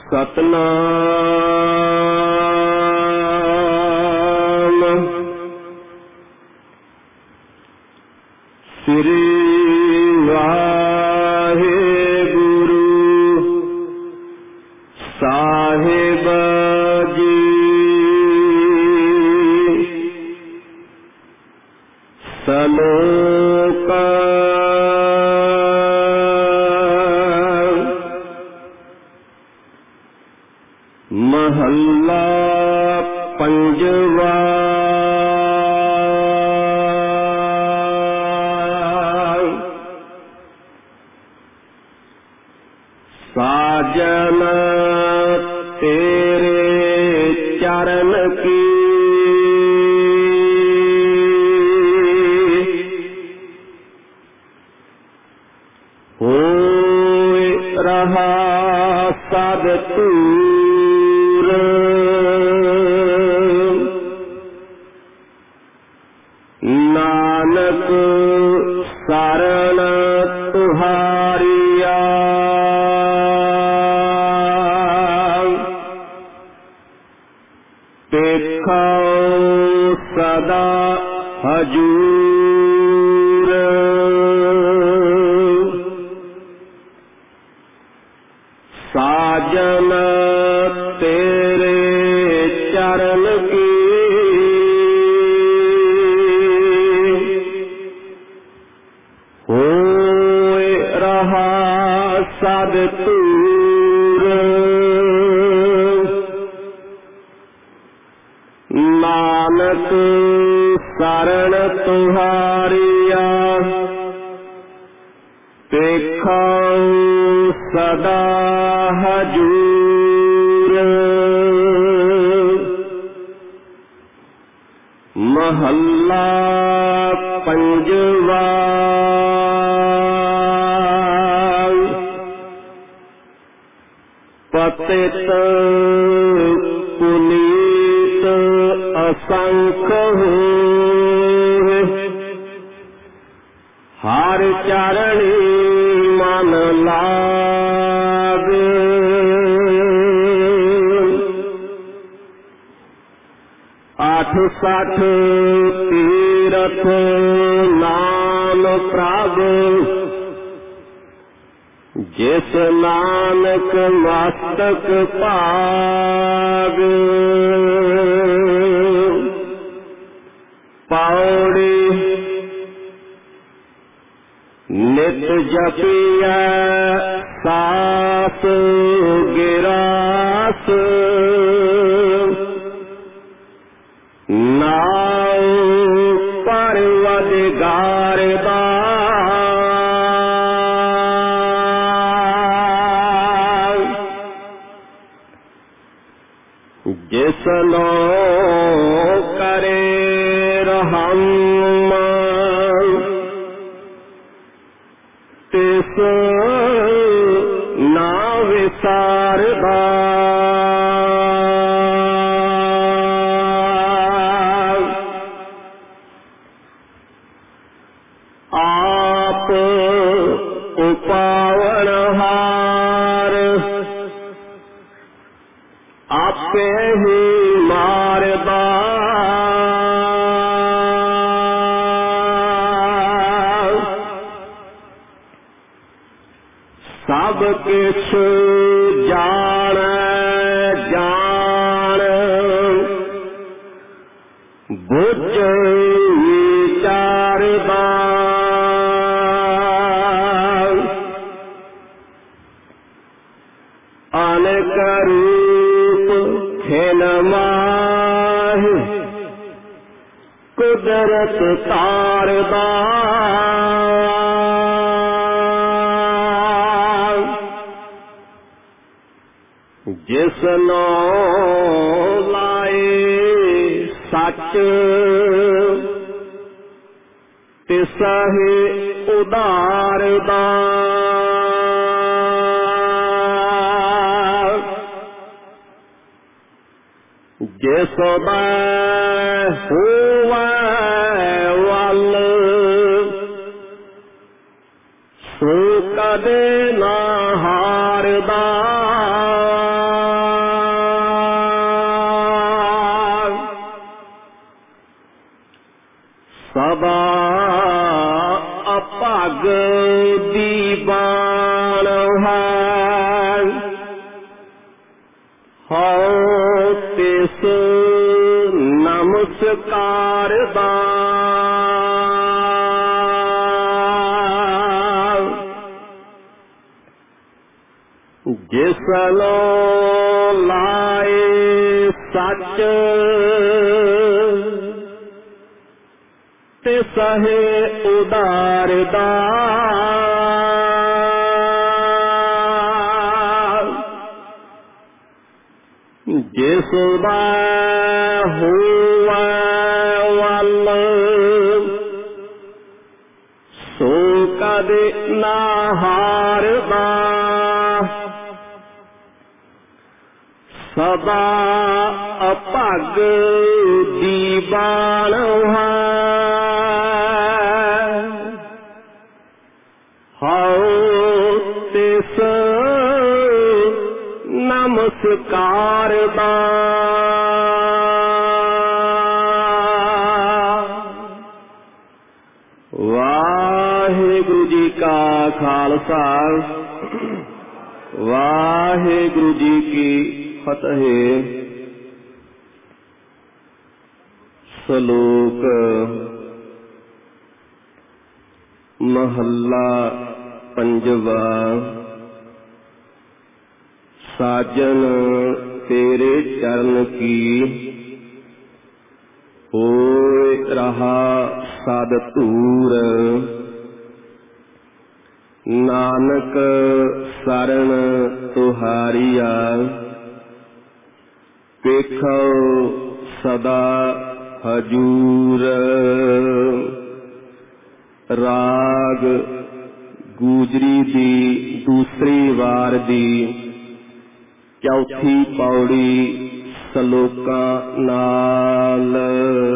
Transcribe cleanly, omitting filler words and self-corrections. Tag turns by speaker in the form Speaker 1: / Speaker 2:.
Speaker 1: सतनाम श्री वाहेगुरु साहिब जी। सलोक महल्ला पंजवा। साजन तेरे चरण की होए रहा सद दूर। नानक शरण तुहारिया। देखो सदा हजूर। साजन तेरे चरण की होए रहा सद दूर। नानक शरण तुहारिया। देखो सदा हजूर। महल्ला पंजवा। पतित पुनीत असंख्य होए। हर चरणी मन लाग। आठ सठ तीरथ नाम प्रभु। जिस नानक मस्तक पाग। पौड़ी नित जपिया सास गिरास। नाव परवदिगार जिसनो करे रहम तिस ना विसारदा। आप उपावनहार आपे ही मारदा। सब किछ जाने जान बुझ विचारदा। अनेक रूप खेन माहि कुदरत तारदा। जिसनो लाए सच तिसहि उदारदा। जिस होवे वल सो कदे ना हारदा। ਉਦਾਰ ਦਾ ਜਿਸ ਨੂੰ ਲਾਏ ਸੱਚ ਤੇ ਸਹੇ ਉਦਾਰ ਦਾ ਜਿਸ ਦਾ ਹੋਵੇ ਵੱਲ ਸੋ ਕਦੇ ਨਾ ਹਾਰਦਾ ਸਦਾ ਅਭਗ ਦੀ ਬਾਲ ਹੈ ਹਉ ਤਿਸ ਨਮਸਕਾਰ ਦਾ ਵਾਹਿਗੁਰੂ ਜੀ ਕਾ ਖਾਲਸਾ ਵਾਹਿਗੁਰੂ ਜੀ ਕੀ ਫਤਿਹ। ਸ਼ਲੋਕ ਮਹੱਲਾ ਪੰਜਵਾ। ਸਾਜਨ ਤੇਰੇ ਚਰਨ ਕੀ ਹੋਏ ਰਹਾ ਸਦ ਧੂਰ ਨਾਨਕ ਸਰਣ ਤੁਹਾਰੀਆ ਵੇਖੋ ਸਦਾ ਹਜੂਰ। ਰਾਗ ਗੂਜਰੀ ਦੀ ਦੂਸਰੀ ਵਾਰ ਦੀ ਚੌਥੀ ਪੌੜੀ ਸ਼ਲੋਕਾਂ ਨਾਲ।